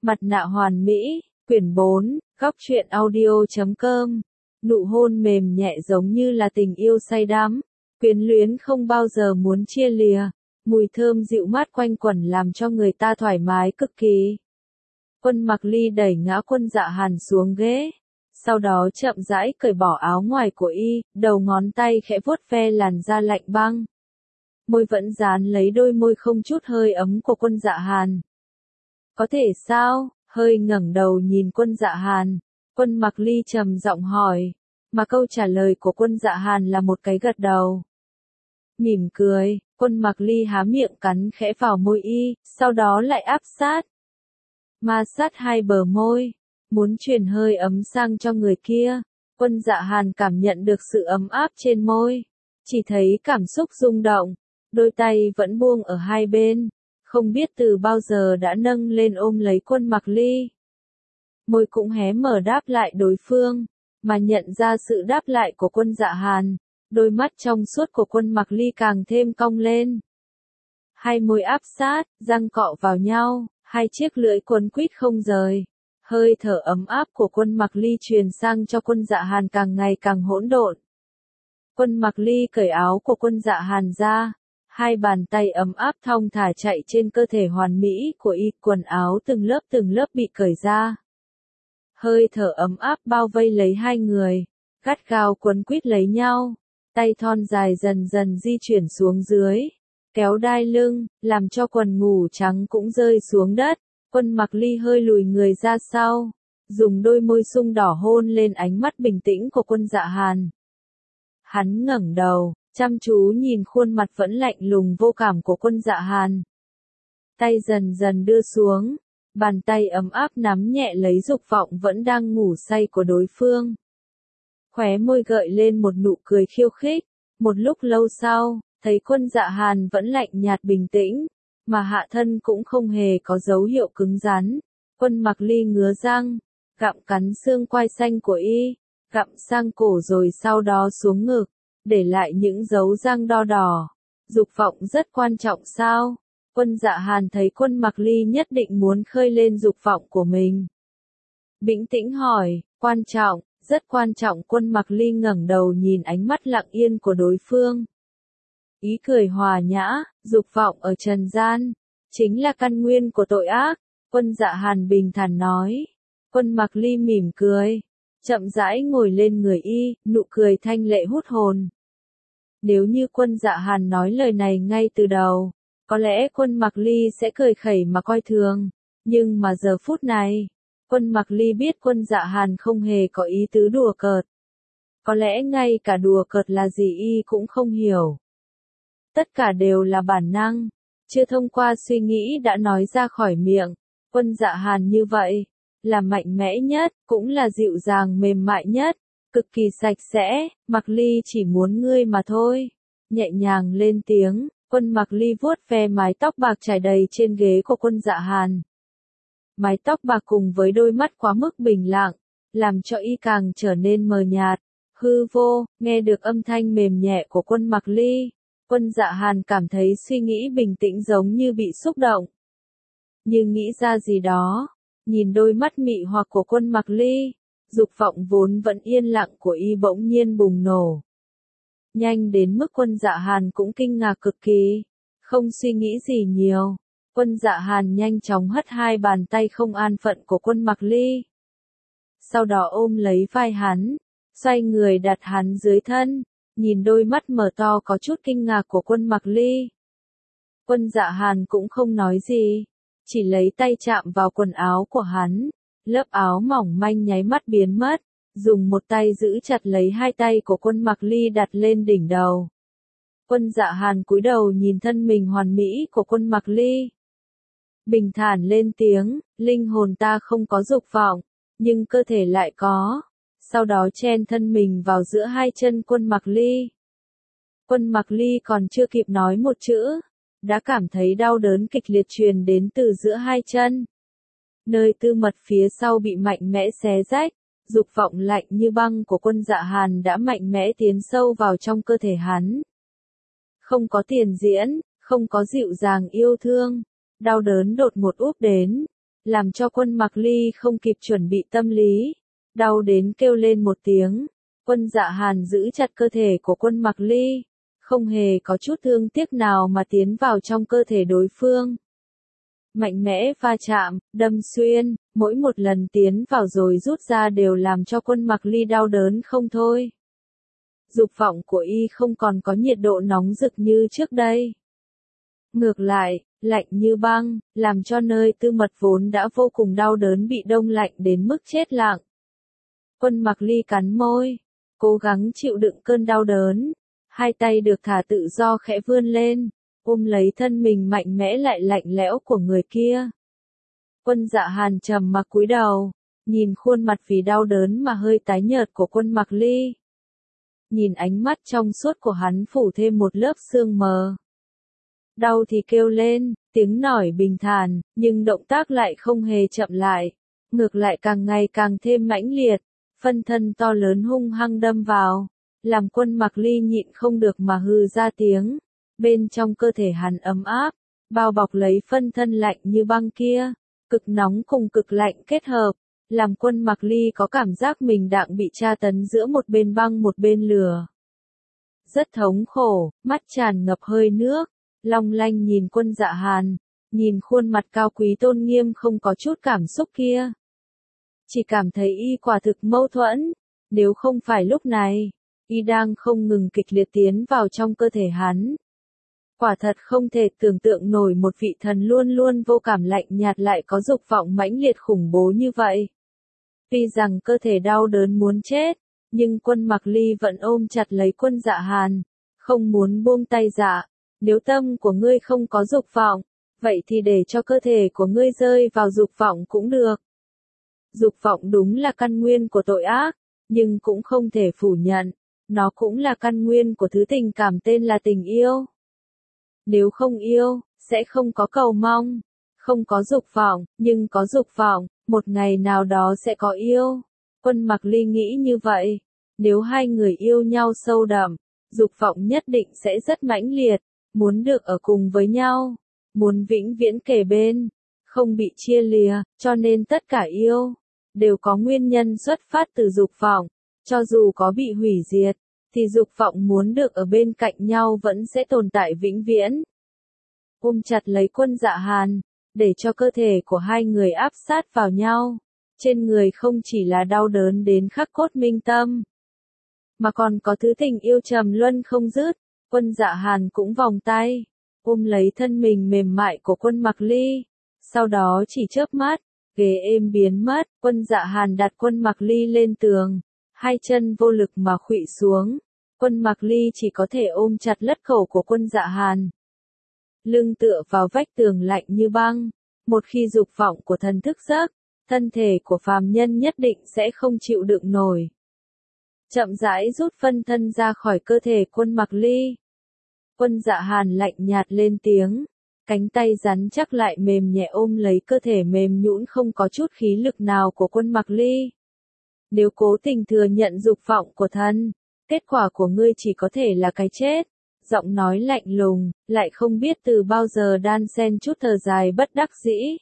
Mặt nạ hoàn mỹ, quyển 4, góc truyện audio.com. Nụ hôn mềm nhẹ giống như là tình yêu say đắm, quyến luyến không bao giờ muốn chia lìa, mùi thơm dịu mát quanh quẩn làm cho người ta thoải mái cực kỳ. Quân Mặc Ly đẩy ngã Quân Dạ Hàn xuống ghế, sau đó chậm rãi cởi bỏ áo ngoài của y, đầu ngón tay khẽ vuốt ve làn da lạnh băng. Môi vẫn dán lấy đôi môi không chút hơi ấm của Quân Dạ Hàn. Có thể sao? Hơi ngẩng đầu nhìn Quân Dạ Hàn, Quân Mặc Ly trầm giọng hỏi, mà câu trả lời của Quân Dạ Hàn là một cái gật đầu. Mỉm cười, Quân Mặc Ly há miệng cắn khẽ vào môi y, sau đó lại áp sát. Ma sát hai bờ môi, muốn truyền hơi ấm sang cho người kia. Quân Dạ Hàn cảm nhận được sự ấm áp trên môi, chỉ thấy cảm xúc rung động, đôi tay vẫn buông ở hai bên, không biết từ bao giờ đã nâng lên ôm lấy Quân Mặc Ly. Môi cũng hé mở đáp lại đối phương, mà nhận ra sự đáp lại của Quân Dạ Hàn, đôi mắt trong suốt của Quân Mặc Ly càng thêm cong lên. Hai môi áp sát, răng cọ vào nhau, hai chiếc lưỡi quấn quýt không rời. Hơi thở ấm áp của Quân Mặc Ly truyền sang cho Quân Dạ Hàn càng ngày càng hỗn độn. Quân Mặc Ly cởi áo của Quân Dạ Hàn ra, hai bàn tay ấm áp thong thả chạy trên cơ thể hoàn mỹ của y, quần áo từng lớp bị cởi ra. Hơi thở ấm áp bao vây lấy hai người, gắt gao quấn quýt lấy nhau, tay thon dài dần dần di chuyển xuống dưới, kéo đai lưng, làm cho quần ngủ trắng cũng rơi xuống đất. Quân Mặc Ly hơi lùi người ra sau, dùng đôi môi sung đỏ hôn lên ánh mắt bình tĩnh của Quân Dạ Hàn. Hắn ngẩng đầu, chăm chú nhìn khuôn mặt vẫn lạnh lùng vô cảm của Quân Dạ Hàn. Tay dần dần đưa xuống, bàn tay ấm áp nắm nhẹ lấy dục vọng vẫn đang ngủ say của đối phương. Khóe môi gợi lên một nụ cười khiêu khích, một lúc lâu sau, thấy Quân Dạ Hàn vẫn lạnh nhạt bình tĩnh, mà hạ thân cũng không hề có dấu hiệu cứng rắn. Quân Mặc Ly ngứa răng, gặm cắn xương quai xanh của y, gặm sang cổ rồi sau đó xuống ngực, để lại những dấu răng đo đỏ. Dục vọng rất quan trọng sao? Quân Dạ Hàn thấy Quân Mặc Ly nhất định muốn khơi lên dục vọng của mình. Bình tĩnh hỏi, quan trọng, rất quan trọng. Quân Mặc Ly ngẩng đầu nhìn ánh mắt lặng yên của đối phương. Ý cười hòa nhã, dục vọng ở trần gian, chính là căn nguyên của tội ác. Quân Dạ Hàn bình thản nói. Quân Mặc Ly mỉm cười, chậm rãi ngồi lên người y, nụ cười thanh lệ hút hồn. Nếu như Quân Dạ Hàn nói lời này ngay từ đầu, có lẽ Quân Mặc Ly sẽ cười khẩy mà coi thường. Nhưng mà giờ phút này, Quân Mặc Ly biết Quân Dạ Hàn không hề có ý tứ đùa cợt. Có lẽ ngay cả đùa cợt là gì y cũng không hiểu. Tất cả đều là bản năng, chưa thông qua suy nghĩ đã nói ra khỏi miệng. Quân Dạ Hàn như vậy, là mạnh mẽ nhất, cũng là dịu dàng mềm mại nhất, cực kỳ sạch sẽ. Mặc Ly chỉ muốn ngươi mà thôi. Nhẹ nhàng lên tiếng, Quân Mặc Ly vuốt ve mái tóc bạc trải đầy trên ghế của Quân Dạ Hàn. Mái tóc bạc cùng với đôi mắt quá mức bình lặng, làm cho y càng trở nên mờ nhạt, hư vô. Nghe được âm thanh mềm nhẹ của Quân Mặc Ly, Quân Dạ Hàn cảm thấy suy nghĩ bình tĩnh giống như bị xúc động. Như nghĩ ra gì đó, nhìn đôi mắt mị hoặc của Quân Mặc Ly, dục vọng vốn vẫn yên lặng của y bỗng nhiên bùng nổ. Nhanh đến mức Quân Dạ Hàn cũng kinh ngạc cực kỳ, không suy nghĩ gì nhiều. Quân Dạ Hàn nhanh chóng hất hai bàn tay không an phận của Quân Mặc Ly. Sau đó ôm lấy vai hắn, xoay người đặt hắn dưới thân. Nhìn đôi mắt mở to có chút kinh ngạc của Quân Mặc Ly, Quân Dạ Hàn cũng không nói gì, chỉ lấy tay chạm vào quần áo của hắn, lớp áo mỏng manh nháy mắt biến mất, dùng một tay giữ chặt lấy hai tay của Quân Mặc Ly đặt lên đỉnh đầu. Quân Dạ Hàn cúi đầu nhìn thân mình hoàn mỹ của Quân Mặc Ly, bình thản lên tiếng, linh hồn ta không có dục vọng, nhưng cơ thể lại có. Sau đó chen thân mình vào giữa hai chân Quân Mặc Ly. Quân Mặc Ly còn chưa kịp nói một chữ, đã cảm thấy đau đớn kịch liệt truyền đến từ giữa hai chân. Nơi tư mật phía sau bị mạnh mẽ xé rách, dục vọng lạnh như băng của Quân Dạ Hàn đã mạnh mẽ tiến sâu vào trong cơ thể hắn. Không có tiền diễn, không có dịu dàng yêu thương, đau đớn đột ngột úp đến, làm cho Quân Mặc Ly không kịp chuẩn bị tâm lý, đau đến kêu lên một tiếng. Quân Dạ Hàn giữ chặt cơ thể của Quân Mặc Ly, không hề có chút thương tiếc nào mà tiến vào trong cơ thể đối phương. Mạnh mẽ va chạm, đâm xuyên, mỗi một lần tiến vào rồi rút ra đều làm cho Quân Mặc Ly đau đớn không thôi. Dục vọng của y không còn có nhiệt độ nóng rực như trước đây. Ngược lại, lạnh như băng, làm cho nơi tư mật vốn đã vô cùng đau đớn bị đông lạnh đến mức chết lặng. Quân Mặc Ly cắn môi, cố gắng chịu đựng cơn đau đớn, hai tay được thả tự do khẽ vươn lên, ôm lấy thân mình mạnh mẽ lại lạnh lẽo của người kia. Quân Dạ Hàn trầm mặc cúi đầu, nhìn khuôn mặt vì đau đớn mà hơi tái nhợt của Quân Mặc Ly. Nhìn ánh mắt trong suốt của hắn phủ thêm một lớp sương mờ. Đau thì kêu lên, tiếng nổi bình thản, nhưng động tác lại không hề chậm lại, ngược lại càng ngày càng thêm mãnh liệt, phân thân to lớn hung hăng đâm vào, làm Quân Mặc Ly nhịn không được mà hừ ra tiếng. Bên trong cơ thể hắn ấm áp, bao bọc lấy phân thân lạnh như băng kia, cực nóng cùng cực lạnh kết hợp, làm Quân Mặc Ly có cảm giác mình đang bị tra tấn giữa một bên băng một bên lửa. Rất thống khổ, mắt tràn ngập hơi nước, long lanh nhìn Quân Dạ Hàn, nhìn khuôn mặt cao quý tôn nghiêm không có chút cảm xúc kia. Chỉ cảm thấy y quả thực mâu thuẫn, nếu không phải lúc này, y đang không ngừng kịch liệt tiến vào trong cơ thể hắn. Quả thật không thể tưởng tượng nổi một vị thần luôn luôn vô cảm lạnh nhạt lại có dục vọng mãnh liệt khủng bố như vậy. Tuy rằng cơ thể đau đớn muốn chết, nhưng Quân Mặc Ly vẫn ôm chặt lấy Quân Dạ Hàn, không muốn buông tay dạ. Nếu tâm của ngươi không có dục vọng, vậy thì để cho cơ thể của ngươi rơi vào dục vọng cũng được. Dục vọng đúng là căn nguyên của tội ác, nhưng cũng không thể phủ nhận, nó cũng là căn nguyên của thứ tình cảm tên là tình yêu. Nếu không yêu, sẽ không có cầu mong, không có dục vọng, nhưng có dục vọng, một ngày nào đó sẽ có yêu. Quân Mặc Ly nghĩ như vậy, nếu hai người yêu nhau sâu đậm, dục vọng nhất định sẽ rất mãnh liệt, muốn được ở cùng với nhau, muốn vĩnh viễn kề bên, không bị chia lìa, cho nên tất cả yêu đều có nguyên nhân xuất phát từ dục vọng, cho dù có bị hủy diệt, thì dục vọng muốn được ở bên cạnh nhau vẫn sẽ tồn tại vĩnh viễn. Ôm chặt lấy Quân Dạ Hàn, để cho cơ thể của hai người áp sát vào nhau, trên người không chỉ là đau đớn đến khắc cốt minh tâm, mà còn có thứ tình yêu trầm luân không dứt. Quân Dạ Hàn cũng vòng tay, ôm lấy thân mình mềm mại của Quân Mặc Ly, sau đó chỉ chớp mắt, ghế êm biến mất, Quân Dạ Hàn đặt Quân Mặc Ly lên tường, hai chân vô lực mà khuỵu xuống, Quân Mặc Ly chỉ có thể ôm chặt lất khẩu của Quân Dạ Hàn. Lưng tựa vào vách tường lạnh như băng, một khi dục vọng của thần thức giấc, thân thể của phàm nhân nhất định sẽ không chịu đựng nổi. Chậm rãi rút phân thân ra khỏi cơ thể Quân Mặc Ly. Quân Dạ Hàn lạnh nhạt lên tiếng, cánh tay rắn chắc lại mềm nhẹ ôm lấy cơ thể mềm nhũn không có chút khí lực nào của Quân Mặc Ly. Nếu cố tình thừa nhận dục vọng của thần, kết quả của ngươi chỉ có thể là cái chết. Giọng nói lạnh lùng, lại không biết từ bao giờ đan xen chút thở dài bất đắc dĩ.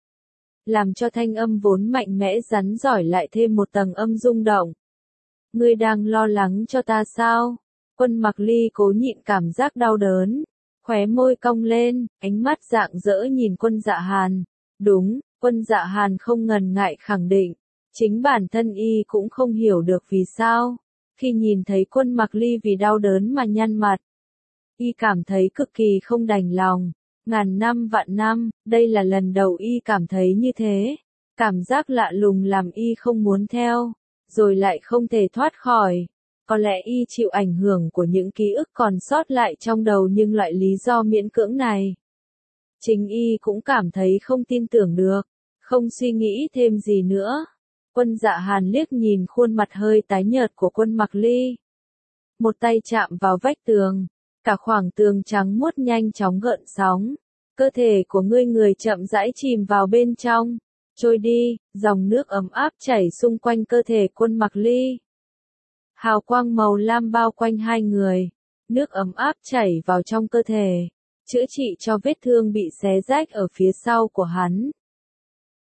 Làm cho thanh âm vốn mạnh mẽ rắn giỏi lại thêm một tầng âm rung động. Ngươi đang lo lắng cho ta sao? Quân Mặc Ly cố nhịn cảm giác đau đớn, khóe môi cong lên, ánh mắt rạng rỡ nhìn Quân Dạ Hàn. Đúng, Quân Dạ Hàn không ngần ngại khẳng định, chính bản thân y cũng không hiểu được vì sao, khi nhìn thấy Quân Mặc Ly vì đau đớn mà nhăn mặt, y cảm thấy cực kỳ không đành lòng. Ngàn năm vạn năm, đây là lần đầu y cảm thấy như thế. Cảm giác lạ lùng làm y không muốn theo, rồi lại không thể thoát khỏi. Có lẽ y chịu ảnh hưởng của những ký ức còn sót lại trong đầu nhưng loại lý do miễn cưỡng này. Chính y cũng cảm thấy không tin tưởng được, không suy nghĩ thêm gì nữa. Quân Dạ Hàn liếc nhìn khuôn mặt hơi tái nhợt của Quân Mặc Ly. Một tay chạm vào vách tường. Cả khoảng tường trắng muốt nhanh chóng gợn sóng, cơ thể của người chậm rãi chìm vào bên trong, trôi đi, dòng nước ấm áp chảy xung quanh cơ thể Quân Mặc Ly. Hào quang màu lam bao quanh hai người, nước ấm áp chảy vào trong cơ thể, chữa trị cho vết thương bị xé rách ở phía sau của hắn.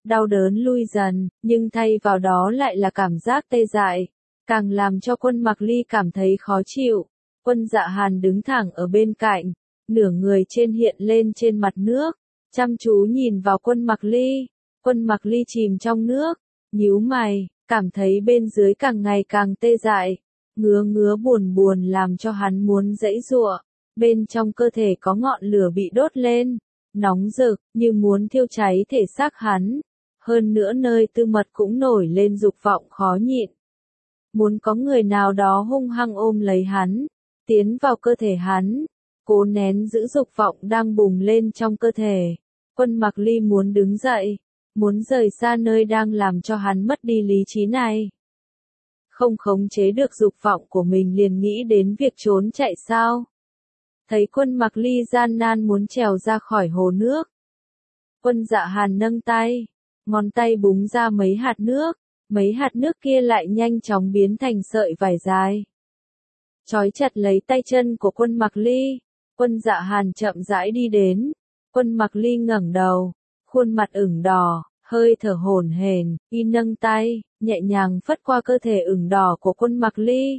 đau đớn lui dần, nhưng thay vào đó lại là cảm giác tê dại, càng làm cho Quân Mặc Ly cảm thấy khó chịu. Quân Dạ Hàn đứng thẳng ở bên cạnh, nửa người trên hiện lên trên mặt nước, chăm chú nhìn vào Quân Mặc Ly. Quân Mặc Ly chìm trong nước, nhíu mày, cảm thấy bên dưới càng ngày càng tê dại, ngứa ngứa buồn buồn làm cho hắn muốn giãy giụa. Bên trong cơ thể có ngọn lửa bị đốt lên, nóng rực, như muốn thiêu cháy thể xác hắn. Hơn nữa nơi tư mật cũng nổi lên dục vọng khó nhịn. Muốn có người nào đó hung hăng ôm lấy hắn, tiến vào cơ thể hắn, cố nén giữ dục vọng đang bùng lên trong cơ thể. Quân Mặc Ly muốn đứng dậy, muốn rời xa nơi đang làm cho hắn mất đi lý trí này. Không khống chế được dục vọng của mình liền nghĩ đến việc trốn chạy sao. Thấy Quân Mặc Ly gian nan muốn trèo ra khỏi hồ nước. Quân Dạ Hàn nâng tay, ngón tay búng ra mấy hạt nước kia lại nhanh chóng biến thành sợi vải dài. Trói chặt lấy tay chân của Quân Mặc Ly, Quân Dạ Hàn chậm rãi đi đến. Quân Mặc Ly ngẩng đầu, khuôn mặt ửng đỏ, hơi thở hổn hển, y nâng tay, nhẹ nhàng phất qua cơ thể ửng đỏ của Quân Mặc Ly.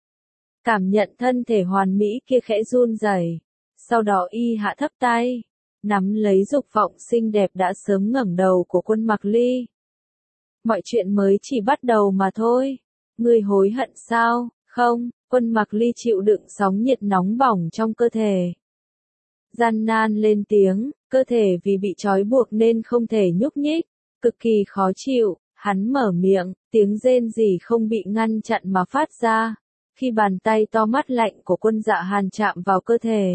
Cảm nhận thân thể hoàn mỹ kia khẽ run rẩy, sau đó y hạ thấp tay, nắm lấy dục vọng xinh đẹp đã sớm ngẩng đầu của Quân Mặc Ly. Mọi chuyện mới chỉ bắt đầu mà thôi. Ngươi hối hận sao? Không, Quân Mặc Ly chịu đựng sóng nhiệt nóng bỏng trong cơ thể. Gian nan lên tiếng, cơ thể vì bị trói buộc nên không thể nhúc nhích, cực kỳ khó chịu, hắn mở miệng, tiếng rên rỉ không bị ngăn chặn mà phát ra. Khi bàn tay to mắt lạnh của Quân Dạ Hàn chạm vào cơ thể,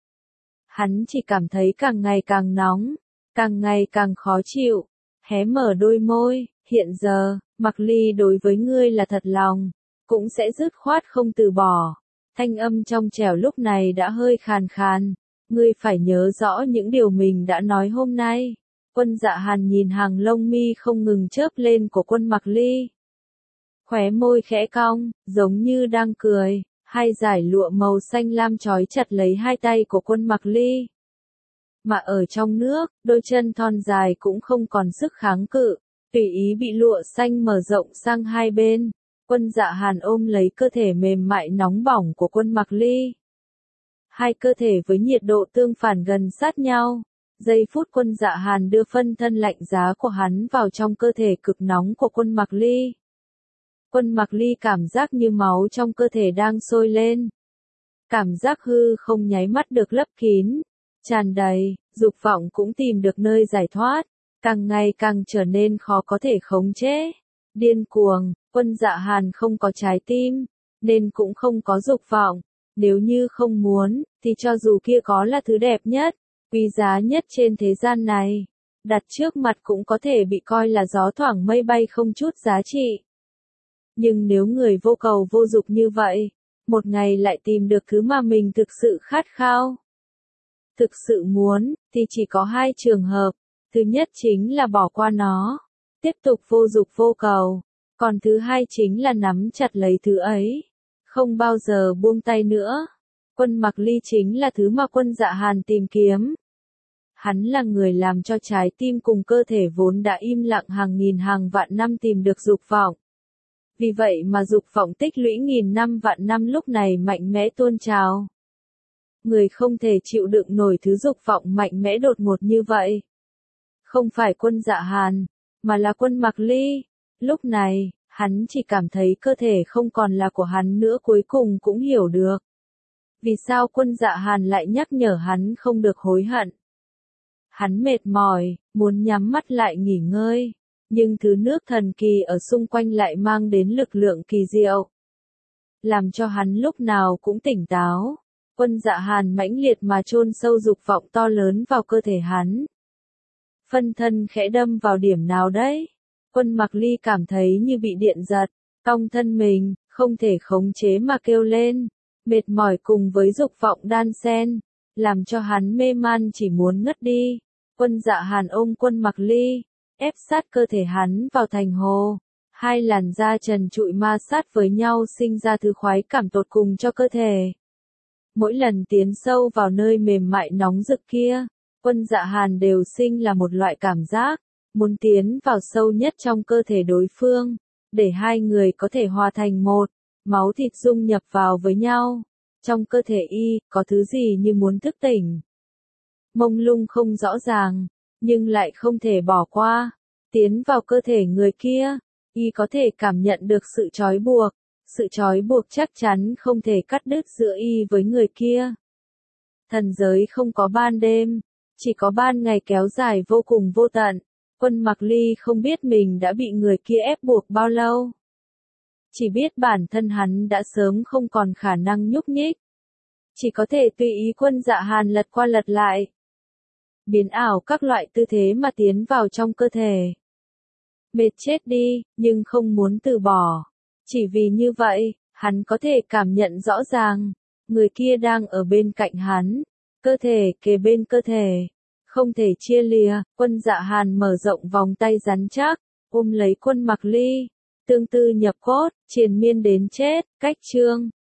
hắn chỉ cảm thấy càng ngày càng nóng, càng ngày càng khó chịu, hé mở đôi môi, hiện giờ, Mặc Ly đối với ngươi là thật lòng, cũng sẽ dứt khoát không từ bỏ. Thanh âm trong trẻo lúc này đã hơi khàn khàn, ngươi phải nhớ rõ những điều mình đã nói hôm nay. Quân Dạ Hàn nhìn hàng lông mi không ngừng chớp lên của Quân Mặc Ly. Khóe môi khẽ cong, giống như đang cười, hai dải lụa màu xanh lam trói chặt lấy hai tay của Quân Mặc Ly. Mà ở trong nước, đôi chân thon dài cũng không còn sức kháng cự, tùy ý bị lụa xanh mở rộng sang hai bên. Quân Dạ Hàn ôm lấy cơ thể mềm mại nóng bỏng của Quân Mặc Ly. Hai cơ thể với nhiệt độ tương phản gần sát nhau. Giây phút Quân Dạ Hàn đưa phân thân lạnh giá của hắn vào trong cơ thể cực nóng của Quân Mặc Ly. Quân Mặc Ly cảm giác như máu trong cơ thể đang sôi lên. Cảm giác hư không nháy mắt được lấp kín, tràn đầy, dục vọng cũng tìm được nơi giải thoát, càng ngày càng trở nên khó có thể khống chế. Điên cuồng, Quân Dạ Hàn không có trái tim, nên cũng không có dục vọng. Nếu như không muốn, thì cho dù kia có là thứ đẹp nhất, quý giá nhất trên thế gian này, đặt trước mặt cũng có thể bị coi là gió thoảng mây bay không chút giá trị. Nhưng nếu người vô cầu vô dục như vậy, một ngày lại tìm được thứ mà mình thực sự khát khao, thực sự muốn, thì chỉ có hai trường hợp. Thứ nhất chính là bỏ qua nó, tiếp tục vô dục vô cầu. Còn thứ hai chính là nắm chặt lấy thứ ấy, không bao giờ buông tay nữa. Quân Mặc Ly chính là thứ mà Quân Dạ Hàn tìm kiếm. Hắn là người làm cho trái tim cùng cơ thể vốn đã im lặng hàng nghìn hàng vạn năm tìm được dục vọng. Vì vậy mà dục vọng tích lũy nghìn năm vạn năm lúc này mạnh mẽ tuôn trào. Người không thể chịu đựng nổi thứ dục vọng mạnh mẽ đột ngột như vậy. Không phải Quân Dạ Hàn, mà là Quân Mặc Ly. Lúc này, hắn chỉ cảm thấy cơ thể không còn là của hắn nữa, cuối cùng cũng hiểu được. Vì sao Quân Dạ Hàn lại nhắc nhở hắn không được hối hận. Hắn mệt mỏi, muốn nhắm mắt lại nghỉ ngơi. Nhưng thứ nước thần kỳ ở xung quanh lại mang đến lực lượng kỳ diệu, làm cho hắn lúc nào cũng tỉnh táo. Quân Dạ Hàn mãnh liệt mà chôn sâu dục vọng to lớn vào cơ thể hắn. Phân thân khẽ đâm vào điểm nào đấy? Quân Mặc Ly cảm thấy như bị điện giật, cong thân mình, không thể khống chế mà kêu lên. Mệt mỏi cùng với dục vọng đan xen, làm cho hắn mê man chỉ muốn ngất đi. Quân Dạ Hàn ôm Quân Mặc Ly, ép sát cơ thể hắn vào thành hồ. Hai làn da trần trụi ma sát với nhau sinh ra thứ khoái cảm tột cùng cho cơ thể. Mỗi lần tiến sâu vào nơi mềm mại nóng rực kia, Quân Dạ Hàn đều sinh là một loại cảm giác, muốn tiến vào sâu nhất trong cơ thể đối phương, để hai người có thể hòa thành một, máu thịt dung nhập vào với nhau. Trong cơ thể y, có thứ gì như muốn thức tỉnh. Mông lung không rõ ràng, nhưng lại không thể bỏ qua. Tiến vào cơ thể người kia, y có thể cảm nhận được sự trói buộc. Sự trói buộc chắc chắn không thể cắt đứt giữa y với người kia. Thần giới không có ban đêm, chỉ có ban ngày kéo dài vô cùng vô tận. Quân Mặc Ly không biết mình đã bị người kia ép buộc bao lâu. Chỉ biết bản thân hắn đã sớm không còn khả năng nhúc nhích. Chỉ có thể tùy ý Quân Dạ Hàn lật qua lật lại. Biến ảo các loại tư thế mà tiến vào trong cơ thể. Mệt chết đi, nhưng không muốn từ bỏ. Chỉ vì như vậy, hắn có thể cảm nhận rõ ràng, người kia đang ở bên cạnh hắn, cơ thể kề bên cơ thể, không thể chia lìa. Quân Dạ Hàn mở rộng vòng tay rắn chắc, ôm lấy Quân Mặc Ly, tương tư nhập cốt, triền miên đến chết. Cách chương